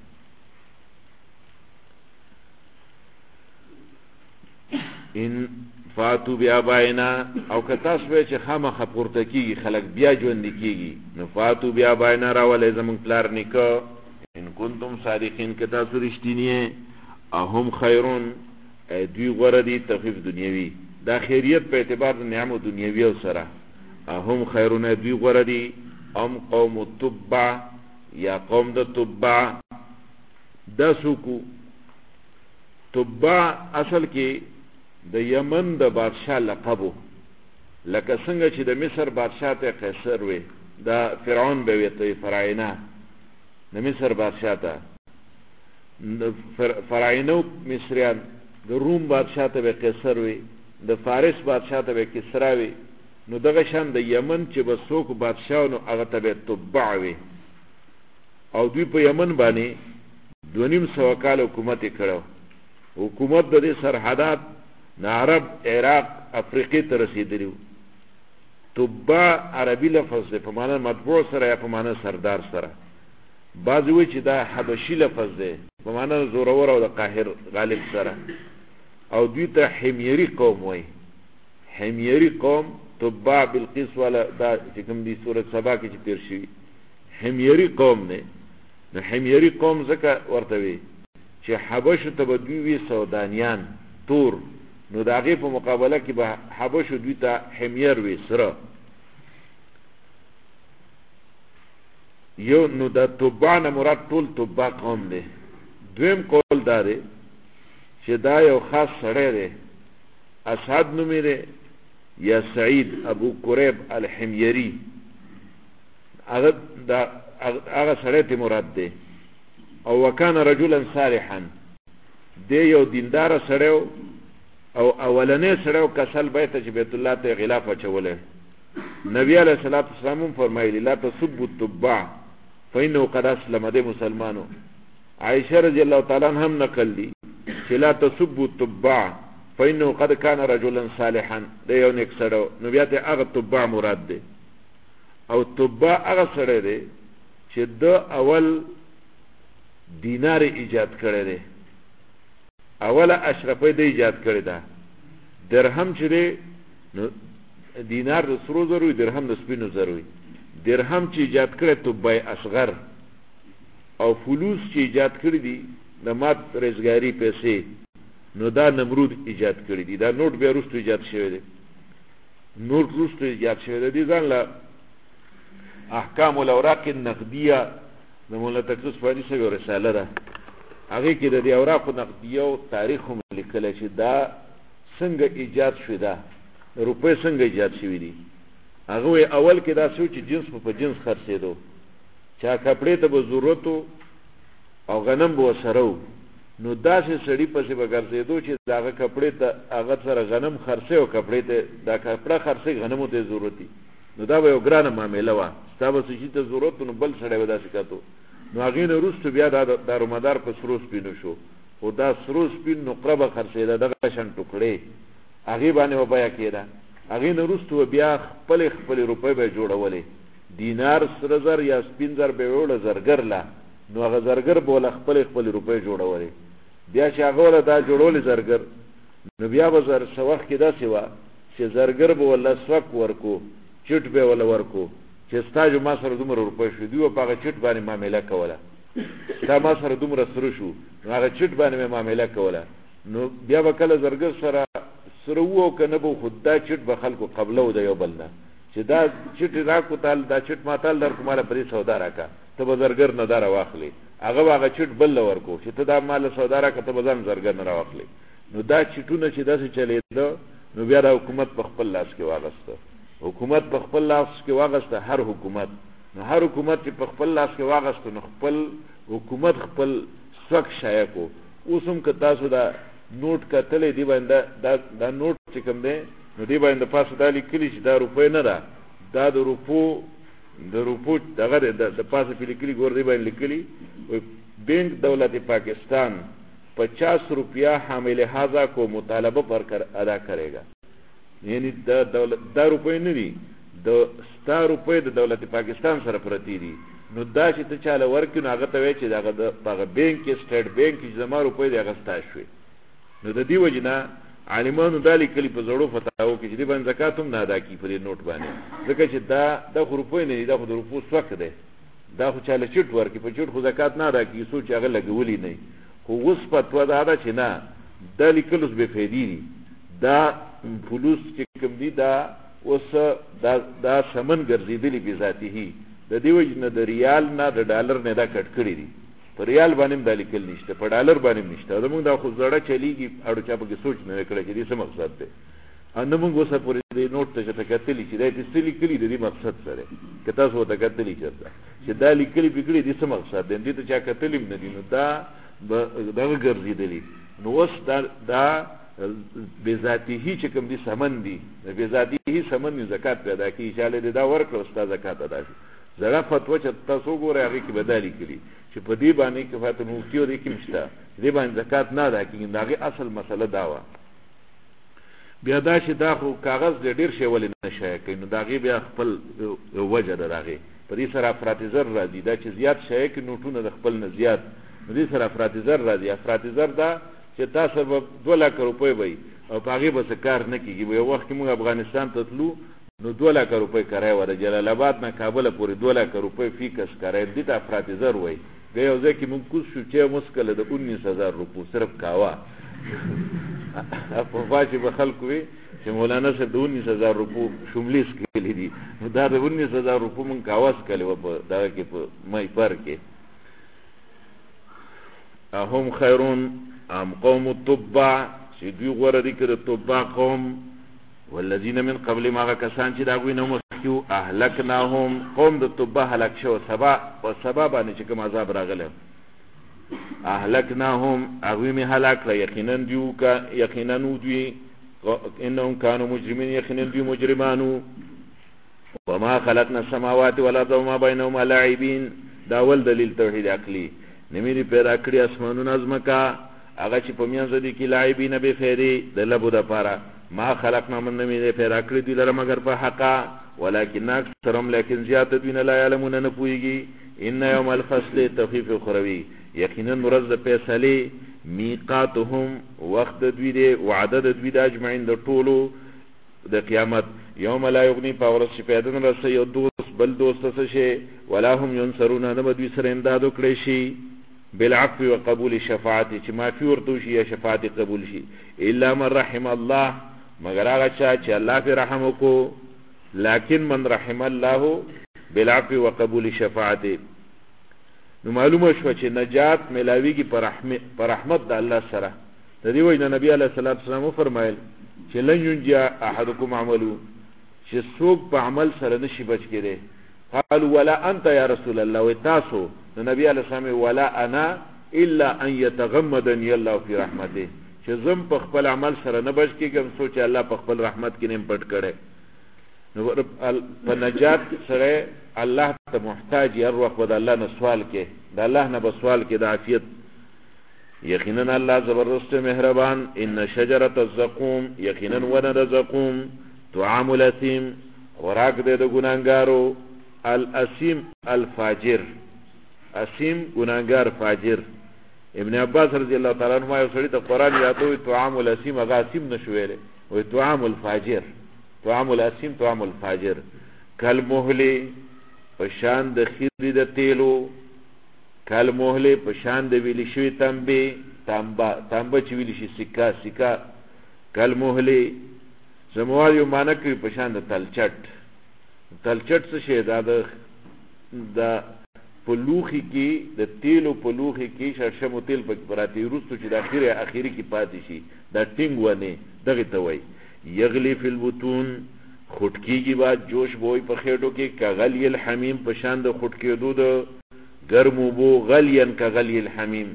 B: ان فاتو بیا باینا، او که تاسو وای چې خامخه پورته کیږي خلک بیا ژوند کیږي، نو فاتو بیا باینا راولې زمون پلار نیکو ان کنتم صادقین، که تاسو رښتینی. اهم خیرون، دوی غوره دي تخفیف دنیوي، دا خیریت په اعتبار د نعمت دنیوي او سره. اهم خیرون، دوی غوره دي. ام قوم تبع، یا قوم د تبع. دا سوکو تبع اصل کې د یمن د بادشاہ لقبو، لکه څنګه چې د مصر بادشاہ ته قیصر وي، دا فرعون به وي ته فرعونہ د مصر بادشاہ ته. فرعونو مصریان د روم بادشاہ ته به قیصر وي، د فارس بادشاہ ته به کسرا وي. نو دغه شان د یمن چې به څوک بادشاہ نو هغه ته به تبع وي. او دوی په یمن باندې 2.5 کال حکومت کړو. حکومت د دې سرحدات عرب، عراق، افریقې ته رسیدلی. تبع عربي لفظ دی په معنا مطبوع سره یا په معنا سردار سره. بعض وی چې دا حبشي لفظ دی په معنا زورور او د قاهر غالب سره. او دوی ته حمیری قوم وای. حمیری قوم تبع بالقیس والا دا چې کوم دی سورۃ سبا کې چې تیر شي حمیری قوم نه. نو حمیری قوم ځکه ورته وی چې حبش ته دوی وی سودانیان تور، نو دا غي په مقابله کې به حبش دوی ته حمیر وی سره. یو نو دا تبع نه مراد ټول تبع قوم دی. دویم قول دا دی چې دا یو خاص سړی دی، اسعد نومې دی یا سعید ابو قریب الحمیری، هغه سړی ته مراد دی. او وکانه رجلا صالحا، دی یو دیندار سړی او اولنې سړی کسل بیت چې بیت الله ته غلاف اچوله. نبی علیہ الصلوۃ والسلام فرمایلی لا تسبوا التبع فإنه قد اسلم، دی مسلمانو. عائشہ رضی اللہ تعالی عنها هم نقل دی چې لا تسبوا التبع فإنه قد كان رجلا صالحا د یو نیک سړی نو بیا ته هغه تبع مراد دی او تبع هغه سړی دی چې د اول دینار ایجاد کړی دی اوله اشرفی د ایجاد کړی ده درهم چې دی نو دینار د سرو زرو درهم د سپینو زرو درهم چې ایجاد کړی تبع اصغر او فلوس چې ایجاد کړی دي د مات رزګاری پیسې نو دا نمرود ایجاد کړی دي دا نوٹ بیا وروسته ایجاد شوی دی نوٹ وروسته ایجاد شوی دی ځان له احکام الاوراق النقدیه د مولا تقدس فادي سره رساله ده هغه کې د اوراق نقدیه او تاریخ هم لیکل چې دا څنګه ایجاد شوی ده روپې څنګه ایجاد شوی دي هغه اول کې دا سوچ جنس په جنس خرڅېدو چا کپڑے ته به ضرورت او غنم به سره نو داسې سړی پسې به ګرځېدو چې داغه کپڑے ته هغه سره غنم خرڅې او کپڑے ته دا کپڑا خرڅې غنمو ته ضرورت دي نو دا به یو ګرانه معامله وه ستا به څه شي ته ضرورت نو بل سړی به داسې کتو نو هغې نه وروسته بیا دا دارومدار په سرو سپینو شو خو دا سرو سپین نقره به خرڅېده دغه شان ټوکړې هغې باندې به بیه کېده هغې نه وروسته به بیا خپلې روپۍ به یې جوړولې دینار سره زر یا سپین زر به یې وړه زرګر له نو هغه زرګر به وله خپلې روپۍ جوړولې بیا چې هغه وله دا جوړولې زرګر نو بیا به څه وخت کې داسې وه چې زرګر به وله سوک ورکو چټ به وله ورکو چې ستا جو ما سره دومره روپۍ شو دوی به په هغه چټ باندې معامله کوله ستا ما سره دومره سره شو نو هغه چټ باندې مې معامله کوله نو بیا به کله زرګر سره وو او که نه به خو دا چټ به خلکو قبلو د یو بل نه چې دا چټ راکو تال دا چټ ما تال در کوماله پرې سودا راکا ته به زرګر نه دا راواخلې هغه به هغه چټ بل ورکو چې ته دا مال سودا راکا ته به ځان زرګر نه راواخلې نو دا چټونه چې داسې چلېده نو بیا دا حکومت په خپل لاس کې واغسته حکومت په خپل لاس کې واغسته هر حکومت نو هر حکومت چې په خپل لاس کې واغسته نو خپل حکومت خپل سوک شایع کو اوس هم که تاسو دا نوٹ کتلې دی باندې دا نوٹ چې کوم دی نو دی باندې پاسه دا لیکلي چې دا روپۍ نه ده دا د روپو دغه د پاسه په لیکلي ګور دی باندې لیکلي بینک دولت پاکستان 50 روپیہ حامل هذا کو مطالبه پر ادا کرے گا یعنی دا روپۍ نه دي د ستا روپۍ د دولت پاکستان سره پرتی دي نو دا چې ته چاله ورکړي نو هغه ته وایي چې دغه بینک کې سټیټ بینک کې زما روپۍ د هغه ستا شوې نو د دې وجې نه عالمانو دا لیکلي په زړو فتاوو کې چې دې باندې زکات هم نه ادا کړي په دې نوټ باندې ځکه چې دا خو روپۍ نه دي دا خو د روپو سوک دی دا خو چاله چټ ورکړي په چټ خو زکات نه ادا کړي څو چې هغه لګولي نه خو اوس فتوا دا ده چې نه دا لیکل اوس بېفایدې دي دا فلوس چې کوم دي دا اوس دا سمن ګرځېدلي بذاتي د دې وجې نه د ریال نه د ډالر نه دا کټ کړي دي په ریال باندې هم دا لیکل نشته په ډالر باندې هم نشته زمونږ دا خو زړه چلیږي اړو چا پکې سوچ نه کړی چې دې څه مقصد دی نه مونږ اوسه پورې دې نوټ ته چې ته کتلي چې دا یې څه لیکلي د دې مقصد سره که تاسو ورته کتلي چېرته چې دا لیکلي پکړي دې څه مقصد دی دې ته چا کتلي هم نه دي نو دغه ګرځېدلي نو اوس دا بذاتي چې کوم دي سمن دي د بذاتي سمن زکات پیدا کړي چې له دا ورکړه ستا زکات ادا شي زړه فتوا چې تاسو ګورئ هغې کې بدالي کړي چې په دې باندې کفایت المفتي او دې کې نشته دې باندې زکات نه ادا کېږي د هغې اصل مسله دا وه بیا دا چې دا خو کاغذ د ډېر شی ولې نه شایع کوي نو د هغې بیا خپل وجه ده د هغې په دې سره افراطي زر راځي دا چې زیات شایع کړي نوټونه د خپل نه زیات نو دې سره افراطي زر راځي افراطي زر دا چې تاسو به 2 لک روپۍ وي او په هغې به څه کار نه کېږي یو وخت کې موږ افغانستان ته تلو نو 2 لک روپۍ کرایه وه د جلال آباد نه کابله پورې 2 لک روپۍ فی کس کرایه دې ته افراطي زر وایي بیا یو ځای کې مونږ کوز شو چې مسکله د 19,000 روپو صرف کاوه په خوا چې به خلکو وي چې مولانا صاحب د 19,000 روپو شملیس کړي دي نو دا د 19,000 روپو مونږ کاوه څکلې وه په دغه کې په مای پر کې هم خیرون ام قوم التبع چې دوی غوره دي که د تبع قوم والذین من قبل هغه کسان چې د هغوی نه مخکې وو اهلکناهم قوم د تبع هلاک شوه په سبا باندې چې کوم عذاب راغلی اهلکناهم هغوی مې هلاک کړه یقینا دوی انهم کانوا مجرمین یقینا دوی مجرمانو وما خلقنا السماوات والارض وما بینهما لاعبین دا اول دلیل توحید عقلی نمی دی پیدا کړي اسمانونه ځمکه هغه چې په میانځ دي کې لاعبین به فیدې د لبو د پاره ما خلقنا من نمی پیدا کړی دی لره مگر په حقا ولکن اکثرهم لیکن زیات دوی نه لا علمون نه پويږي ان یوم الفصل تخفیف اخروی یقینا ورځ د فیصله میقاتهم وقت دوی دی وعده دوی د اجمعین د ټولو د قیامت یوم لا یغنی پاورس چې پیدا نه رسي یو دوست بل دوست څه شي ولا هم ينصرون نه دوی سره امداد وکړي شي بالعفو وقبول شفاعت چې معفي ورته شي یا شفاعت قبول شي الا من رحم الله مگر هغه چې الله په رحم وکړو لكن من رحم الله بالعفو وقبول شفاعت نو معلومه شو چې نجات ملاویږي پر رحمت د الله سره د دې وجه نبی علیه الصلاۃ والسلام فرمایل چې لن ينجي احدكم عمله چې څوک په عمل سره نشي بچ کېده قالوا ولا انت يا رسول الله وتاسو نبی علیه السلام ولا انا الا ان يتغمدني الله في رحمته چې زم په خپل عمل سره نه بچ کېږم سوچ الله په خپل رحمت کې نیم پټ کړي نو په نجات سره الله ته محتاج هر وخت د الله نه سوال کې د الله نه به سوال کې د عافیت یقینا الله زبردست مهربان ان شجره الزقوم یقینا ونه الزقوم طعام الاثیم خوراک د ګناګارو الاسیم الفاجر اسیم ګناګار فاجر ابن عباس رضی الله تعالی عنہ یو سړی ته قران یادوي طعام الاسیم هغه اسیم نشویل وي طعام الفاجر طعام الاسیم طعام الفاجر کالمهل پشان د خیری د تیلو کالمهل پشان د ویلی شوی تانبه چې ویلی شي سکا کالمهل زموال یو معنی کوي پشان د تلچټ څه شي دا د پلوخي کې د تیلو پلوخي کې شرشمو تیل پک پراتی روستو چې د اخیری کې پاتې شي دا ټینګ ونه دغه ته وای یغلی فی البطون خټکیږي بعد جوش بوئی په خېټو کې کغلی الحمیم پشان د خټکېدو د ګرمو بو غلین کغلی الحمیم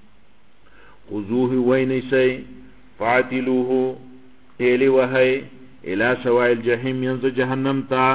B: خذوه وینسی فاعتلوه تیلی وهی الى سواء الجحیم ینز جهنم تا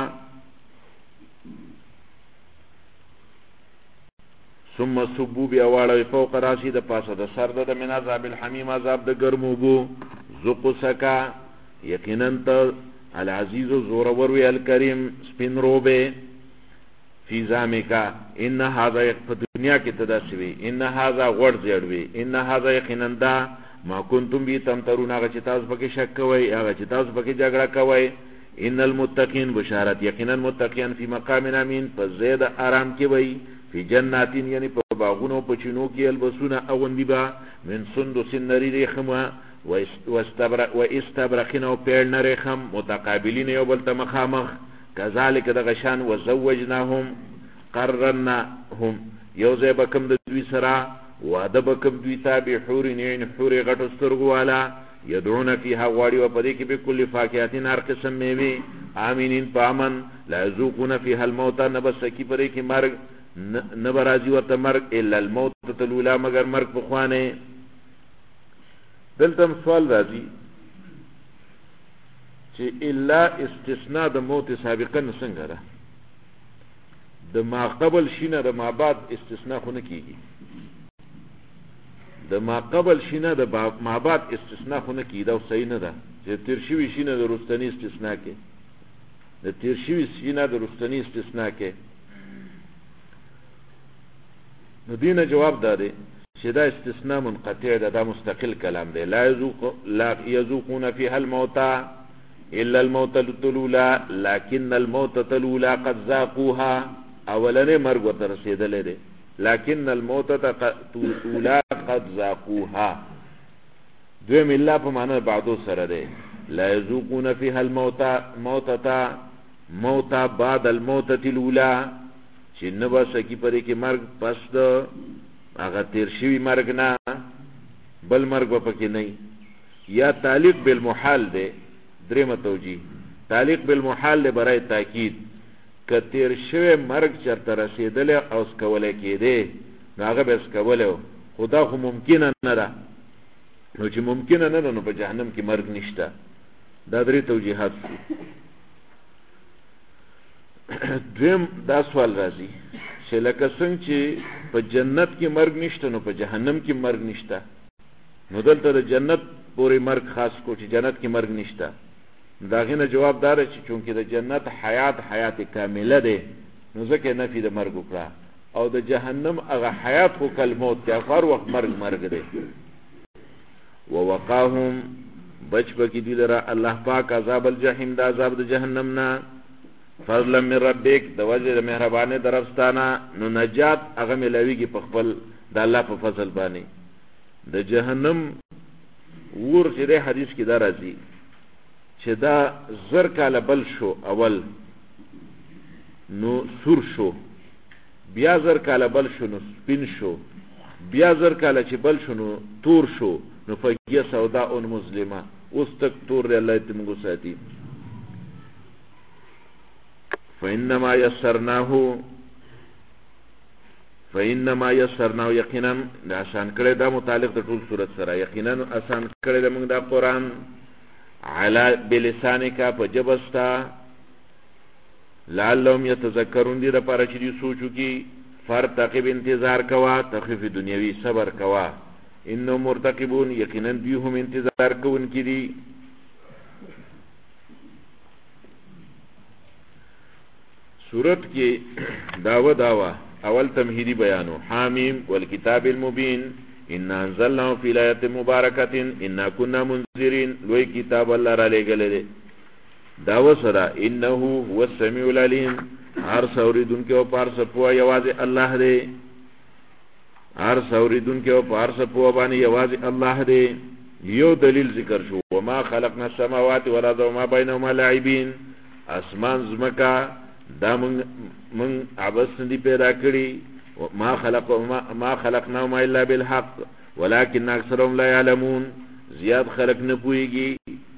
B: ثم صبو بیا واړوي فوق راسي د پاسه د سر د من عذاب الحمیم عذاب د ګرمو بو ذوقوا سکا یقینا ته العزیز زورور وی الکریم سپین روبه فی زامکا ان هذا په دنیا کې تداسوي ان هذا غور زیړوي ان هذا یقینا دا ما کنتم بی تمترون هغه چې تاسو پکې شک کوئ هغه چې تاسو پکې جګړه کوئ ان المتقین بشارت یقینا متقین فی مقام امین فزید آرام کې وي فی جناتین یعنی په باغونو په چینو کې البسونه اغوندی با من سندس نری خما و استبرقین او پیړ نری خم متقابلین یو بل ته مخامخ کذالک د غشان و زوجناهم قررناهم یو ځای بکم د دوی سره واده بکم دوی تابع حور نین حور غټو سترګو والا یدعون فیها غواړي و پدې کې به کل فاکهاتین هر قسم میوه امینین پامن لا یذوقون فیها الموت نبسکی پدې کې مرګ نبرازی ورته مرګ الا الموت تلولا مگر مرګ په خوانه دلته سوال راځي چې الا استثناء د موت سابقا څنګه ده د ما قبل شینه د ما بعد استثناء خو نه کیږي د ما قبل شینه د ما بعد استثناء خو نه کیږي دا صحیح نه ده چې تیر شوی شینه د رستنی استثناء کې د تیر شوی شینه د رستنی استثناء کې نو دینه جواب داده چې دا استثناء منقطع ده دا مستقل کلام دی لا یذوقون فیها الموت الا الموت الاولى لكن الموت الاولى قد ذاقوها اولنه مرګ ورته رسیدلې ده لكن الموت الاولى قد ذاقوها دویم الا په معنی بعدو سره ده لا یذوقون فیها الموت موت بعد الموت الاولى چې نه بسکی پرې کې مرګ پس د هغه تیر شوی مرګ نه بل مرګ به پکې نه یا تعلیق بالمحال ده درېمه توجیه تعلیق بالمحال له برای تاکید ک تیر شوی مرګ چرته رسیدل او سکوله کېده هغه به سکوله خدا خو ممکن نه ده نو چې ممکن نه ده نو په جهنم کې مرګ نشته دا درې توجیهات دویم دا سوال راځي چې لکه څنګه چې په جنت کې مرګ نشته نو په جهنم کې مرګ نشته نو دلته د جنت پورې مرګ خاص کو چې جنت کې مرګ نشته. دا غینه جواب دار چې چونکه د جنت حیات کامله ده نو ځکه نفي د مرګ وکړه، او د جهنم هغه حیات خو کل موت کې هر وخت مرګ ده. ووقاهم بچ بکی دی لرا الله پاک عذاب الجحیم، دا عذاب د جهنم نه، فضلا من ربک د وجه د مهربانه درفستانه، نو نجات هغه ملویږي په خپل د الله په فضل باندې. د جهنم ور چې د حدیث کې دا راځي چې دا زر کاله بل شو اول نو سور شو، بیا زر کاله بل شو نو سپین شو، بیا زر کاله چې بل شو نو تور شو، نو فقیه سوداء مظلمه، اوس تک تور دی. الله دې موږ ساتي. فإنما يسرناه یقینا د آسان کړی دا متعلق د ټول صورت سره، یقینا آسان کړی د موږ دا قرآن علی بلسانک په جبستا، لعلهم یتذکرون دې لپاره چې دوی سوچ وکړي. فرتقب انتظار کوا، تخفیف دنیوي صبر کوا، انهم مرتقبون یقینا دوی هم انتظار کوونکي دي. صورت کې داوا اول تمهیدی بیانو. حامیم والکتاب المبین انا انزلناه فی ليلة مبارکة انا كنا منذرین، لوی کتاب الله را لېږلی دی. داوا سره انه هو السمیع العلیم، هر سوریدونکي او پار سپوه یوازې الله دی، هر سوریدونکي او پار سپوه باندې یوازې الله دی. یو دلیل ذکر شو، وما خلقنا السماوات والارض وما بينهما لاعبین، اسمان زمکا دا من عبس ندی پیدا کړی، ما خلقناهما الا بالحق ولكن اکثرهم لا يعلمون، زیاد خلق نه پوهیږي.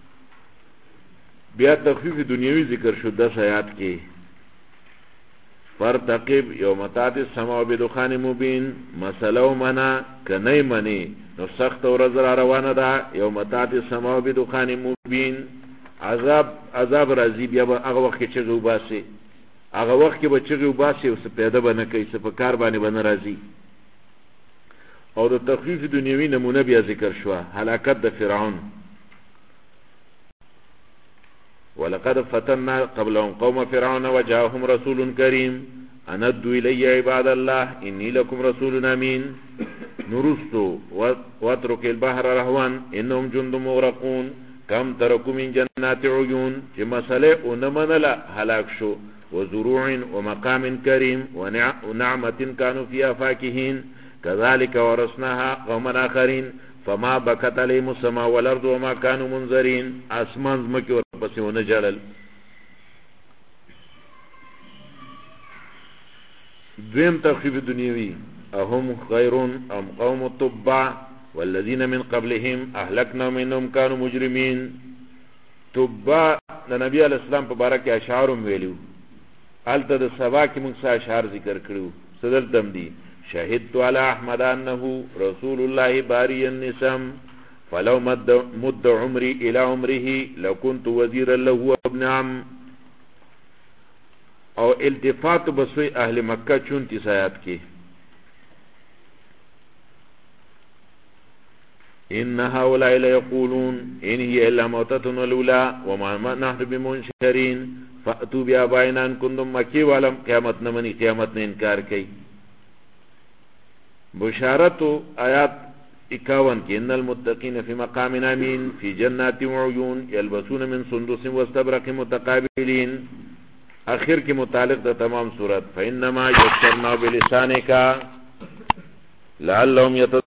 B: بیا تخفیف دنیوی ذکر شو 10 آیات کې. فرتقب یوم تأتی السماء بدخان مبین، مسلو منا کنی منی نو سخت ورځ را روانه ده. یوم تأتی السماء بدخان مبین، عذاب راځي، بیا به هغه وخت کې چغې وباسي، هغه وخت کې به چغې وباسي او څه پیدا به نه کوي، څه په کار باندې به نه راځي. او د تخفیف دنیوي نمونه بیا ذکر شوه، هلاکت د فرعون. ولقد فتنا قبلهم قوم فرعون وجاءهم رسول کریم ان ادعوا الی عباد الله انی لکم رسول امین. نرستو واترک البحر رهوا انهم جند مغرقون کم ترکوا من جنات عیون، چې مسئله اونمنله هلاک شو. وزروع ومقام کریم ونعمة كانوا فيها فاكهين كذلك ورثناها قوما آخرين فما بكت عليهم السماء والارض وما كانوا منذرين. اسمان زمکه ورپسې ونه جړل. دویم تخفیف دنیوی، اهم خیرون ام قوم تبع والذین من قبلهم اهلکنا منهم كانوا مجرمین. تبع د نبی علیہ السلام په باره کې اشعارم ویلو، الته د سبا کې موږ اشعار ذکر کړو. صدر تم دی شهدت علی احمد انه رسول الله باری النسم فلو مد عمري الى عمره لكنت وزيرا له وابن عم. او التفات بسوی اهل مکه 34 آیات کې. ان هؤلاء ليقولون ان هي الا موتتنا الاولى وما نحن بمنشرين فاتوا بآبائنا ان كنتم مکی والم. قیامت نه مني، قیامت نه انکار کوي. بشارت آیات 51 کې ان المتقین فی مقام امین فی جنات وعیون یلبسون من سندس واستبرق متقابلین. اخر کې متعلق د تمام صورت. فانما یسرنا بلسانک لعلهم